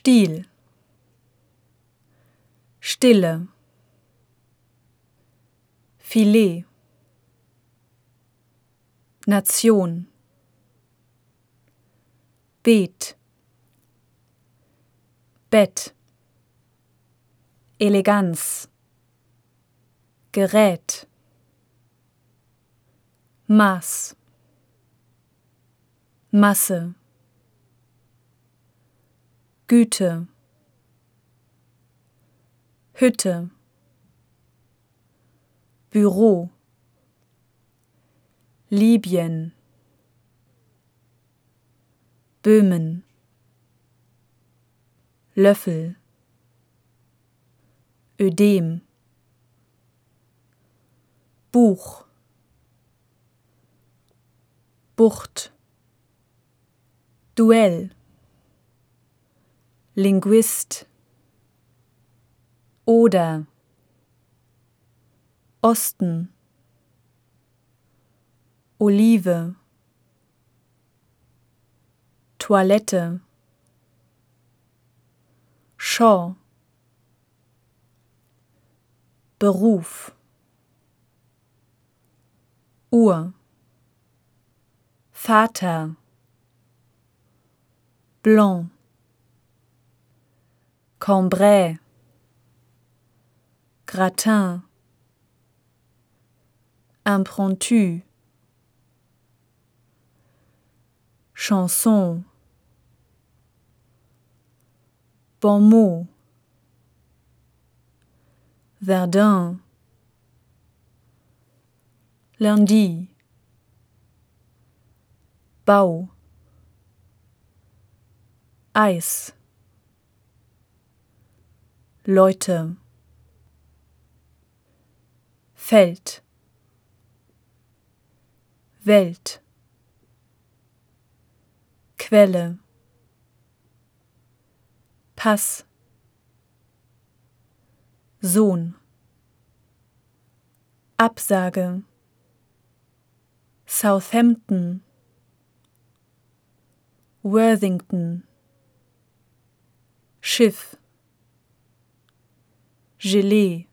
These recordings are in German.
Stiel, Stille, Filet, Nation, Beet, Bett, Eleganz, Gerät, Maß, Masse, Güte, Hütte, Büro, Libyen, Böhmen, Löffel, Ödem, Buch, Bucht, Duell, Linguist, Oder, Osten, Olive, Toilette, Shaw, Beruf, Uhr, Vater, Blanc, Cambrai, Gratin, Impromptu, Chanson, Bon mot, Verdun, Lundi, Bau, Eis, Leute, Feld, Welt, Quelle, Pass, Sohn, Absage, Southampton, Worthington, Schiff, Gelee,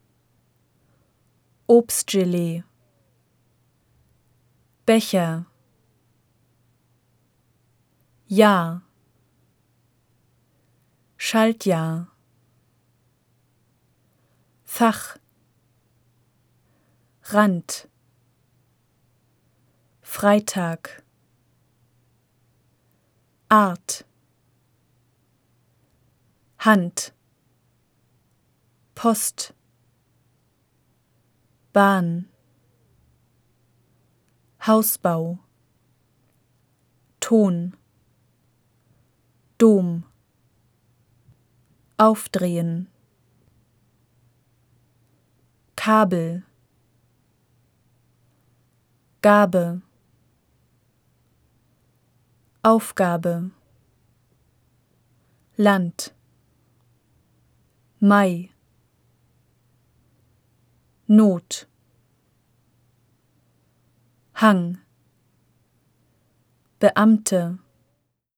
Obstgelee, Becher, Jahr, Schaltjahr, Fach, Rand, Freitag, Art, Hand, Post, Bahn, Hausbau, Ton, Dom, Aufdrehen, Kabel, Gabe, Aufgabe, Land, Mai, Not, Hang, Beamte,